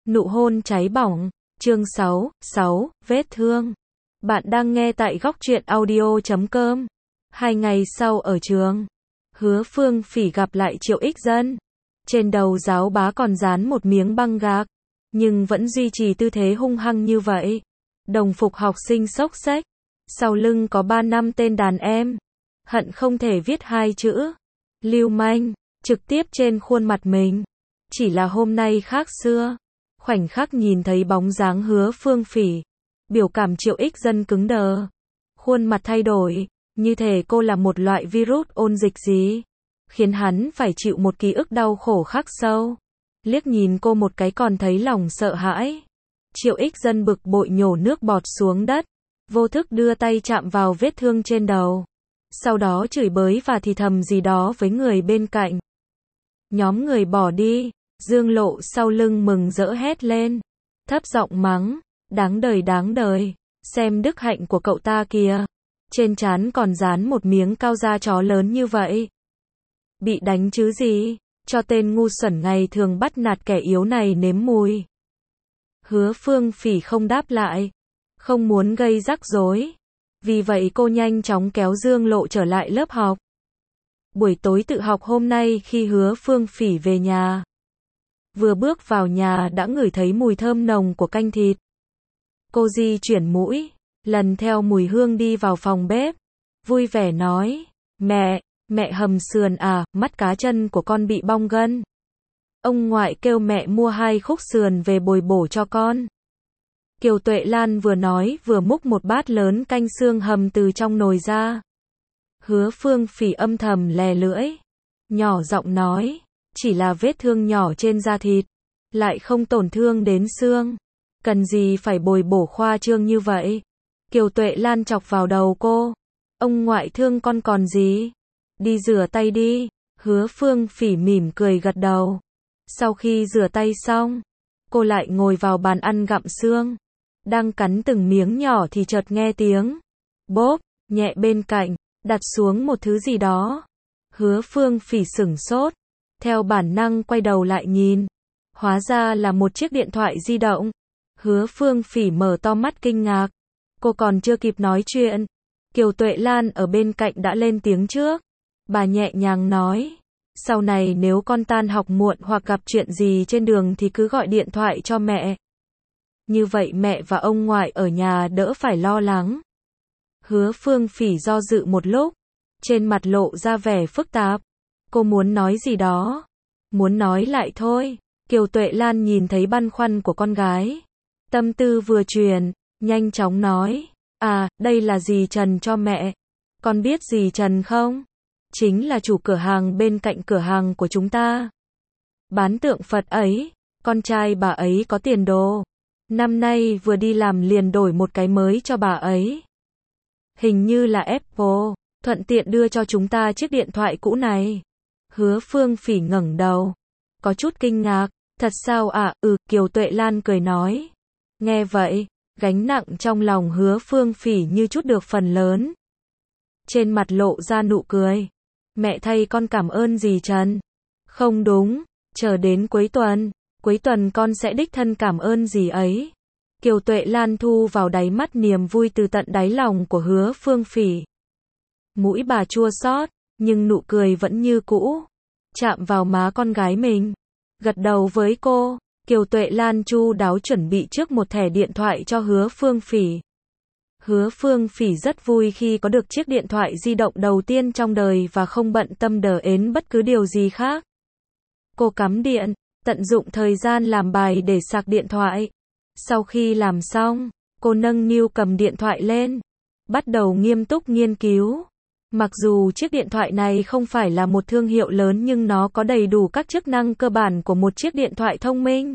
Nụ hôn cháy bỏng, chương 6, vết thương. Bạn đang nghe tại góc truyện audio.com. 2 ngày sau ở trường, Hứa Phương Phỉ gặp lại Triệu Ích Dân. Trên đầu giáo bá còn dán một miếng băng gạc, nhưng vẫn duy trì tư thế hung hăng như vậy. Đồng phục học sinh xốc xếch, sau lưng có 3 năm tên đàn em. Hận không thể viết 2 chữ lưu manh trực tiếp trên khuôn mặt mình. Chỉ là hôm nay khác xưa. Khoảnh khắc nhìn thấy bóng dáng Hứa Phương Phỉ, biểu cảm Triệu Ích Dân cứng đờ, khuôn mặt thay đổi, như thể cô là một loại virus ôn dịch gì, khiến hắn phải chịu một ký ức đau khổ khắc sâu. Liếc nhìn cô một cái còn thấy lòng sợ hãi. Triệu Ích Dân bực bội nhổ nước bọt xuống đất, vô thức đưa tay chạm vào vết thương trên đầu, sau đó chửi bới và thì thầm gì đó với người bên cạnh. Nhóm người bỏ đi. Dương Lộ sau lưng mừng rỡ hét lên, thấp giọng mắng, đáng đời, xem đức hạnh của cậu ta kìa, trên trán còn dán một miếng cao da chó lớn như vậy. Bị đánh chứ gì, cho tên ngu xuẩn ngày thường bắt nạt kẻ yếu này nếm mùi. Hứa Phương Phỉ không đáp lại, không muốn gây rắc rối, vì vậy cô nhanh chóng kéo Dương Lộ trở lại lớp học. Buổi tối tự học hôm nay khi Hứa Phương Phỉ về nhà, vừa bước vào nhà đã ngửi thấy mùi thơm nồng của canh thịt. Cô di chuyển mũi, lần theo mùi hương đi vào phòng bếp, vui vẻ nói, mẹ hầm sườn à, mắt cá chân của con bị bong gân. Ông ngoại kêu mẹ mua 2 khúc sườn về bồi bổ cho con. Kiều Tuệ Lan vừa nói vừa múc một bát lớn canh xương hầm từ trong nồi ra. Hứa Phương Phỉ âm thầm lè lưỡi, nhỏ giọng nói, chỉ là vết thương nhỏ trên da thịt, lại không tổn thương đến xương, cần gì phải bồi bổ khoa trương như vậy. Kiều Tuệ Lan chọc vào đầu cô, ông ngoại thương con còn gì, đi rửa tay đi. Hứa Phương Phỉ mỉm cười gật đầu. Sau khi rửa tay xong, cô lại ngồi vào bàn ăn gặm xương, đang cắn từng miếng nhỏ thì chợt nghe tiếng bốp nhẹ bên cạnh, đặt xuống một thứ gì đó. Hứa Phương Phỉ sửng sốt, theo bản năng quay đầu lại nhìn, hóa ra là một chiếc điện thoại di động. Hứa Phương Phỉ mở to mắt kinh ngạc, cô còn chưa kịp nói chuyện, Kiều Tuệ Lan ở bên cạnh đã lên tiếng trước. Bà nhẹ nhàng nói, sau này nếu con tan học muộn hoặc gặp chuyện gì trên đường thì cứ gọi điện thoại cho mẹ. Như vậy mẹ và ông ngoại ở nhà đỡ phải lo lắng. Hứa Phương Phỉ do dự một lúc, trên mặt lộ ra vẻ phức tạp. Cô muốn nói gì đó, muốn nói lại thôi. Kiều Tuệ Lan nhìn thấy băn khoăn của con gái, tâm tư vừa chuyển, nhanh chóng nói, à, đây là dì Trần cho mẹ. Con biết dì Trần không? Chính là chủ cửa hàng bên cạnh cửa hàng của chúng ta. Bán tượng Phật ấy, con trai bà ấy có tiền đồ. Năm nay vừa đi làm liền đổi một cái mới cho bà ấy. Hình như là Apple, thuận tiện đưa cho chúng ta chiếc điện thoại cũ này. Hứa Phương Phỉ ngẩng đầu, có chút kinh ngạc, thật sao ạ? Kiều Tuệ Lan cười nói. Nghe vậy, gánh nặng trong lòng Hứa Phương Phỉ như chút được phần lớn. Trên mặt lộ ra nụ cười. Mẹ thay con cảm ơn dì Trần. Không đúng, chờ đến cuối tuần con sẽ đích thân cảm ơn dì ấy. Kiều Tuệ Lan thu vào đáy mắt niềm vui từ tận đáy lòng của Hứa Phương Phỉ. Mũi bà chua xót, nhưng nụ cười vẫn như cũ. Chạm vào má con gái mình, gật đầu với cô. Kiều Tuệ Lan chu đáo chuẩn bị trước một thẻ điện thoại cho Hứa Phương Phỉ. Hứa Phương Phỉ rất vui khi có được chiếc điện thoại di động đầu tiên trong đời và không bận tâm đờ ến bất cứ điều gì khác. Cô cắm điện, tận dụng thời gian làm bài để sạc điện thoại. Sau khi làm xong, cô nâng niu cầm điện thoại lên, bắt đầu nghiêm túc nghiên cứu. Mặc dù chiếc điện thoại này không phải là một thương hiệu lớn nhưng nó có đầy đủ các chức năng cơ bản của một chiếc điện thoại thông minh.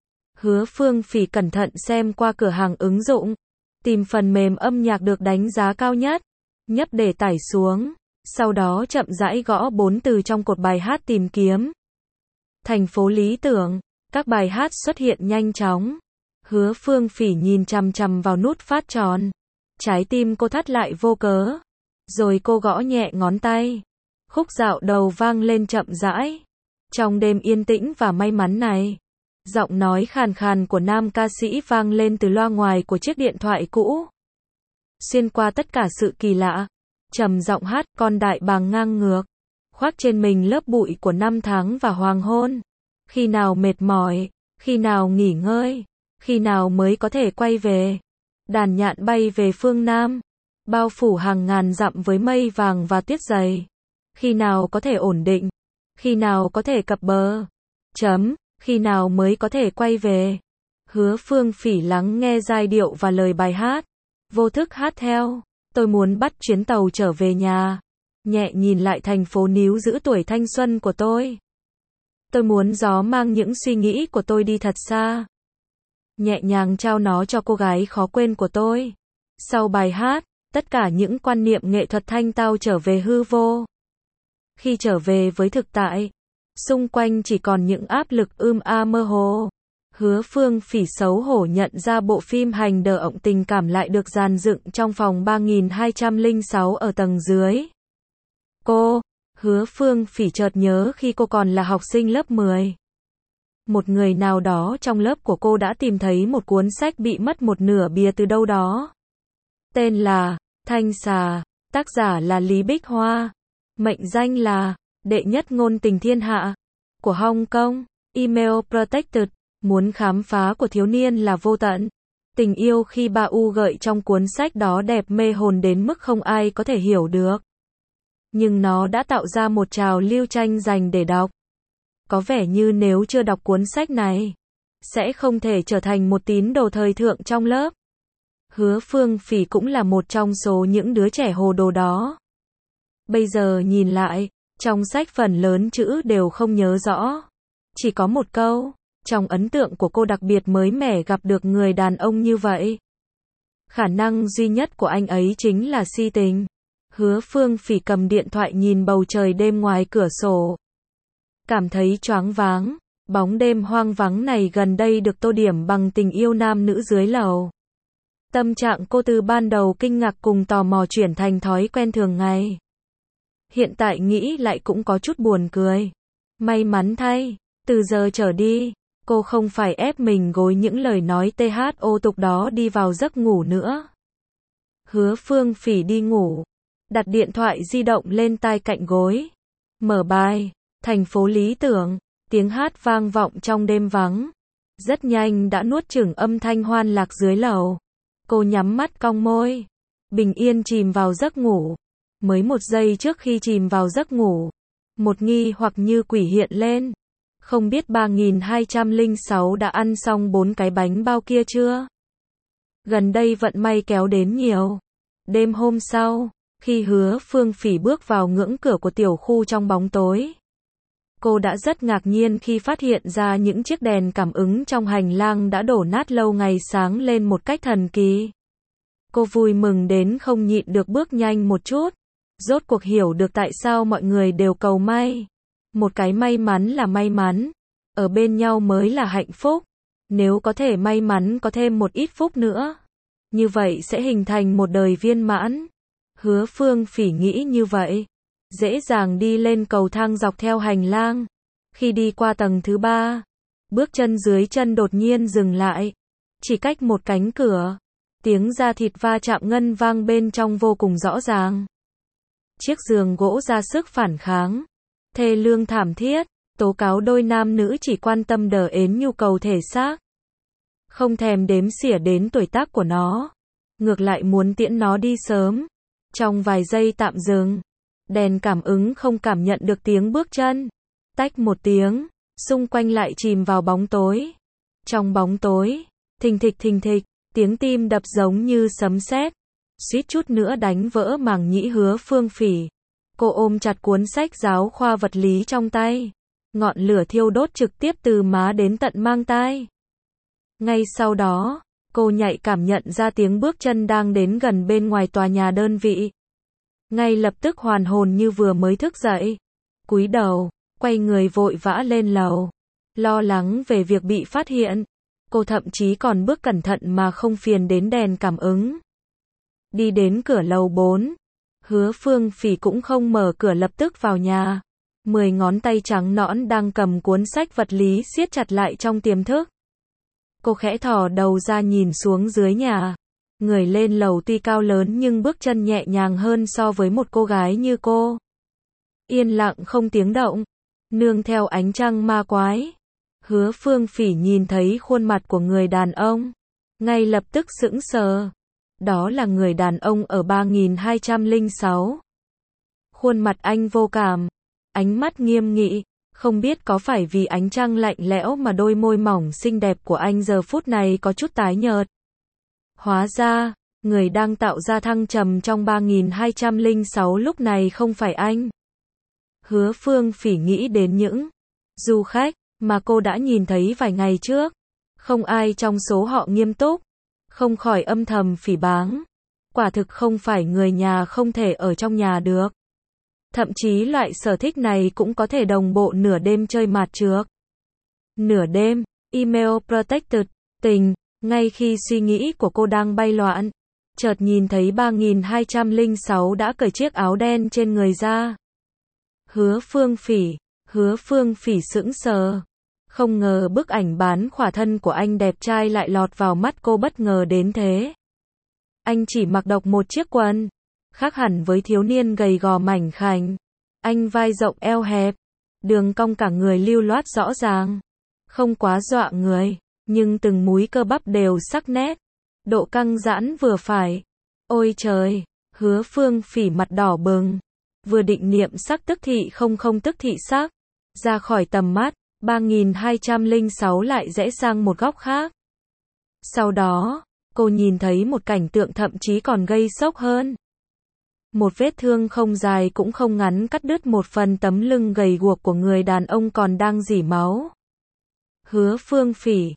Hứa Phương Phỉ cẩn thận xem qua cửa hàng ứng dụng, tìm phần mềm âm nhạc được đánh giá cao nhất, nhấp để tải xuống, sau đó chậm rãi gõ 4 từ trong cột bài hát tìm kiếm. Thành phố lý tưởng, các bài hát xuất hiện nhanh chóng. Hứa Phương Phỉ nhìn chằm chằm vào nút phát tròn, trái tim cô thắt lại vô cớ. Rồi cô gõ nhẹ ngón tay, khúc dạo đầu vang lên chậm rãi. Trong đêm yên tĩnh và may mắn này, Giọng nói khàn khàn của nam ca sĩ vang lên từ loa ngoài của chiếc điện thoại cũ. Xuyên qua tất cả sự kỳ lạ, trầm giọng hát con đại bàng ngang ngược, khoác trên mình lớp bụi của năm tháng và hoàng hôn. Khi nào mệt mỏi, khi nào nghỉ ngơi, khi nào mới có thể quay về. Đàn nhạn bay về phương Nam, bao phủ hàng ngàn dặm với mây vàng và tuyết dày. Khi nào có thể ổn định, khi nào có thể cập bờ. Khi nào mới có thể quay về. Hứa Phương Phỉ lắng nghe giai điệu và lời bài hát, vô thức hát theo. Tôi muốn bắt chuyến tàu trở về nhà, nhẹ nhìn lại thành phố níu giữ tuổi thanh xuân của tôi. Tôi muốn gió mang những suy nghĩ của tôi đi thật xa, nhẹ nhàng trao nó cho cô gái khó quên của tôi. Sau bài hát, tất cả những quan niệm nghệ thuật thanh tao trở về hư vô. Khi trở về với thực tại, xung quanh chỉ còn những áp lực mơ hồ. Hứa Phương Phỉ xấu hổ nhận ra bộ phim hành động tình cảm lại được dàn dựng trong phòng 3206 ở tầng dưới. Hứa Phương Phỉ chợt nhớ khi cô còn là học sinh lớp 10. Một người nào đó trong lớp của cô đã tìm thấy một cuốn sách bị mất một nửa bìa từ đâu đó. Tên là Thanh Xà, tác giả là Lý Bích Hoa, mệnh danh là đệ nhất ngôn tình thiên hạ của Hong Kong. Email protected, muốn khám phá của thiếu niên là vô tận. Tình yêu khi ba u gợi trong cuốn sách đó đẹp mê hồn đến mức không ai có thể hiểu được. Nhưng nó đã tạo ra một trào lưu tranh giành để đọc. Có vẻ như nếu chưa đọc cuốn sách này, sẽ không thể trở thành một tín đồ thời thượng trong lớp. Hứa Phương Phỉ cũng là một trong số những đứa trẻ hồ đồ đó. Bây giờ nhìn lại, trong sách phần lớn chữ đều không nhớ rõ. Chỉ có một câu, trong ấn tượng của cô đặc biệt mới mẻ gặp được người đàn ông như vậy. Khả năng duy nhất của anh ấy chính là si tình. Hứa Phương Phỉ cầm điện thoại nhìn bầu trời đêm ngoài cửa sổ. Cảm thấy choáng váng, bóng đêm hoang vắng này gần đây được tô điểm bằng tình yêu nam nữ dưới lầu. Tâm trạng cô từ ban đầu kinh ngạc cùng tò mò chuyển thành thói quen thường ngày. Hiện tại nghĩ lại cũng có chút buồn cười. May mắn thay, từ giờ trở đi, cô không phải ép mình gối những lời nói thô tục đó đi vào giấc ngủ nữa. Hứa Phương Phỉ đi ngủ, đặt điện thoại di động lên tai cạnh gối. Mở bài, thành phố lý tưởng, tiếng hát vang vọng trong đêm vắng. Rất nhanh đã nuốt chửng âm thanh hoan lạc dưới lầu. Cô nhắm mắt cong môi, bình yên chìm vào giấc ngủ. Mới một giây trước khi chìm vào giấc ngủ, một nghi hoặc như quỷ hiện lên. Không biết 3206 đã ăn xong 4 cái bánh bao kia chưa? Gần đây vận may kéo đến nhiều. Đêm hôm sau, khi Hứa Phương Phỉ bước vào ngưỡng cửa của tiểu khu trong bóng tối, cô đã rất ngạc nhiên khi phát hiện ra những chiếc đèn cảm ứng trong hành lang đã đổ nát lâu ngày sáng lên một cách thần kỳ. Cô vui mừng đến không nhịn được bước nhanh một chút. Rốt cuộc hiểu được tại sao mọi người đều cầu may. Một cái may mắn là may mắn, ở bên nhau mới là hạnh phúc. Nếu có thể may mắn có thêm một ít phúc nữa, như vậy sẽ hình thành một đời viên mãn. Hứa Phương Phỉ nghĩ như vậy, dễ dàng đi lên cầu thang dọc theo hành lang. Khi đi qua tầng thứ 3, bước chân dưới chân đột nhiên dừng lại. Chỉ cách một cánh cửa, tiếng da thịt va chạm ngân vang bên trong vô cùng rõ ràng. Chiếc giường gỗ ra sức phản kháng, thê lương thảm thiết, tố cáo đôi nam nữ chỉ quan tâm đờ ến nhu cầu thể xác. Không thèm đếm xỉa đến tuổi tác của nó, ngược lại muốn tiễn nó đi sớm. Trong vài giây tạm dừng, đèn cảm ứng không cảm nhận được tiếng bước chân. Tách một tiếng, xung quanh lại chìm vào bóng tối. Trong bóng tối, thình thịch, tiếng tim đập giống như sấm sét, suýt chút nữa đánh vỡ màng nhĩ Hứa Phương Phỉ. Cô ôm chặt cuốn sách giáo khoa vật lý trong tay. Ngọn lửa thiêu đốt trực tiếp từ má đến tận mang tai. Ngay sau đó, cô nhạy cảm nhận ra tiếng bước chân đang đến gần bên ngoài tòa nhà đơn vị. Ngay lập tức hoàn hồn như vừa mới thức dậy. Cúi đầu, quay người vội vã lên lầu. Lo lắng về việc bị phát hiện, cô thậm chí còn bước cẩn thận mà không phiền đến đèn cảm ứng. Đi đến cửa lầu 4, Hứa Phương Phỉ cũng không mở cửa lập tức vào nhà, 10 ngón tay trắng nõn đang cầm cuốn sách vật lý siết chặt lại trong tiềm thức. Cô khẽ thò đầu ra nhìn xuống dưới nhà. Người lên lầu tuy cao lớn nhưng bước chân nhẹ nhàng hơn so với một cô gái như cô. Yên lặng không tiếng động, nương theo ánh trăng ma quái. Hứa Phương Phỉ nhìn thấy khuôn mặt của người đàn ông, ngay lập tức sững sờ. Đó là người đàn ông ở 3206. Khuôn mặt anh vô cảm, ánh mắt nghiêm nghị, không biết có phải vì ánh trăng lạnh lẽo mà đôi môi mỏng xinh đẹp của anh giờ phút này có chút tái nhợt. Hóa ra, người đang tạo ra thăng trầm trong 3206 lúc này không phải anh. Hứa Phương Phỉ nghĩ đến những du khách mà cô đã nhìn thấy vài ngày trước. Không ai trong số họ nghiêm túc, không khỏi âm thầm phỉ báng. Quả thực không phải người nhà không thể ở trong nhà được. Thậm chí loại sở thích này cũng có thể đồng bộ nửa đêm chơi mạt trược. Nửa đêm, email protected, tình, ngay khi suy nghĩ của cô đang bay loạn, chợt nhìn thấy 3206 đã cởi chiếc áo đen trên người ra. Hứa Phương Phỉ sững sờ. Không ngờ bức ảnh bán khỏa thân của anh đẹp trai lại lọt vào mắt cô bất ngờ đến thế. Anh chỉ mặc độc một chiếc quần, khác hẳn với thiếu niên gầy gò mảnh khảnh. Anh vai rộng eo hẹp, đường cong cả người lưu loát rõ ràng, không quá dọa người, nhưng từng múi cơ bắp đều sắc nét, độ căng giãn vừa phải. Ôi trời, Hứa Phương Phỉ mặt đỏ bừng, vừa định niệm sắc tức thị không tức thị sắc, ra khỏi tầm mắt, 3206 lại rẽ sang một góc khác. Sau đó, cô nhìn thấy một cảnh tượng thậm chí còn gây sốc hơn. Một vết thương không dài cũng không ngắn cắt đứt một phần tấm lưng gầy guộc của người đàn ông còn đang rỉ máu. Hứa Phương Phỉ,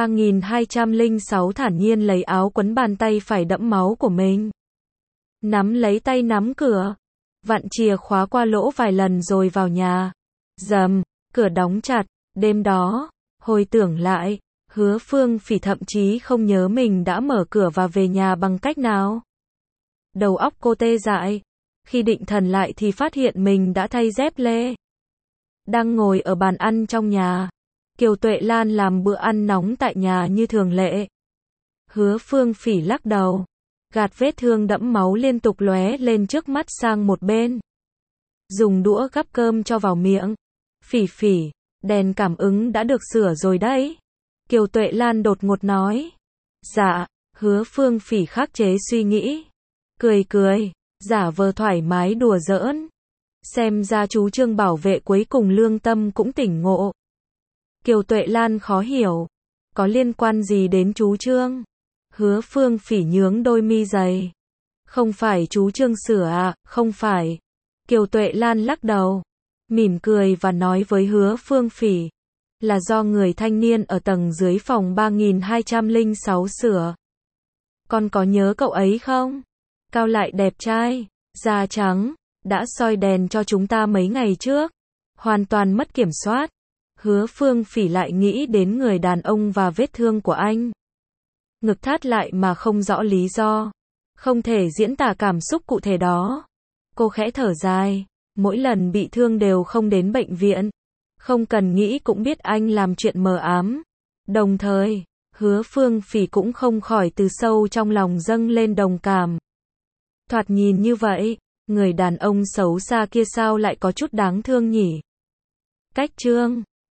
3206 thản nhiên lấy áo quấn bàn tay phải đẫm máu của mình. Nắm lấy tay nắm cửa, vặn chìa khóa qua lỗ vài lần rồi vào nhà. Rầm, cửa đóng chặt. Đêm đó, hồi tưởng lại, Hứa Phương Phỉ thậm chí không nhớ mình đã mở cửa và về nhà bằng cách nào. Đầu óc cô tê dại. Khi định thần lại thì phát hiện mình đã thay dép lê. Đang ngồi ở bàn ăn trong nhà, Kiều Tuệ Lan làm bữa ăn nóng tại nhà như thường lệ. Hứa Phương Phỉ lắc đầu, gạt vết thương đẫm máu liên tục lóe lên trước mắt sang một bên. Dùng đũa gắp cơm cho vào miệng. Phỉ, đèn cảm ứng đã được sửa rồi đấy. Kiều Tuệ Lan đột ngột nói. Dạ, Hứa Phương Phỉ khắc chế suy nghĩ. Cười, giả vờ thoải mái đùa giỡn. Xem ra chú Trương bảo vệ cuối cùng lương tâm cũng tỉnh ngộ. Kiều Tuệ Lan khó hiểu. Có liên quan gì đến chú Trương? Hứa Phương Phỉ nhướng đôi mi dày. Không phải chú Trương sửa à, không phải. Kiều Tuệ Lan lắc đầu, mỉm cười và nói với Hứa Phương Phỉ. Là do người thanh niên ở tầng dưới phòng 3206 sửa. Con có nhớ cậu ấy không? Cao lại đẹp trai, da trắng, đã soi đèn cho chúng ta mấy ngày trước. Hoàn toàn mất kiểm soát. Hứa Phương Phỉ lại nghĩ đến người đàn ông và vết thương của anh. Ngực thắt lại mà không rõ lý do. Không thể diễn tả cảm xúc cụ thể đó. Cô khẽ thở dài. Mỗi lần bị thương đều không đến bệnh viện. Không cần nghĩ cũng biết anh làm chuyện mờ ám. Đồng thời, Hứa Phương Phỉ cũng không khỏi từ sâu trong lòng dâng lên đồng cảm. Thoạt nhìn như vậy, người đàn ông xấu xa kia sao lại có chút đáng thương nhỉ? Cách Trương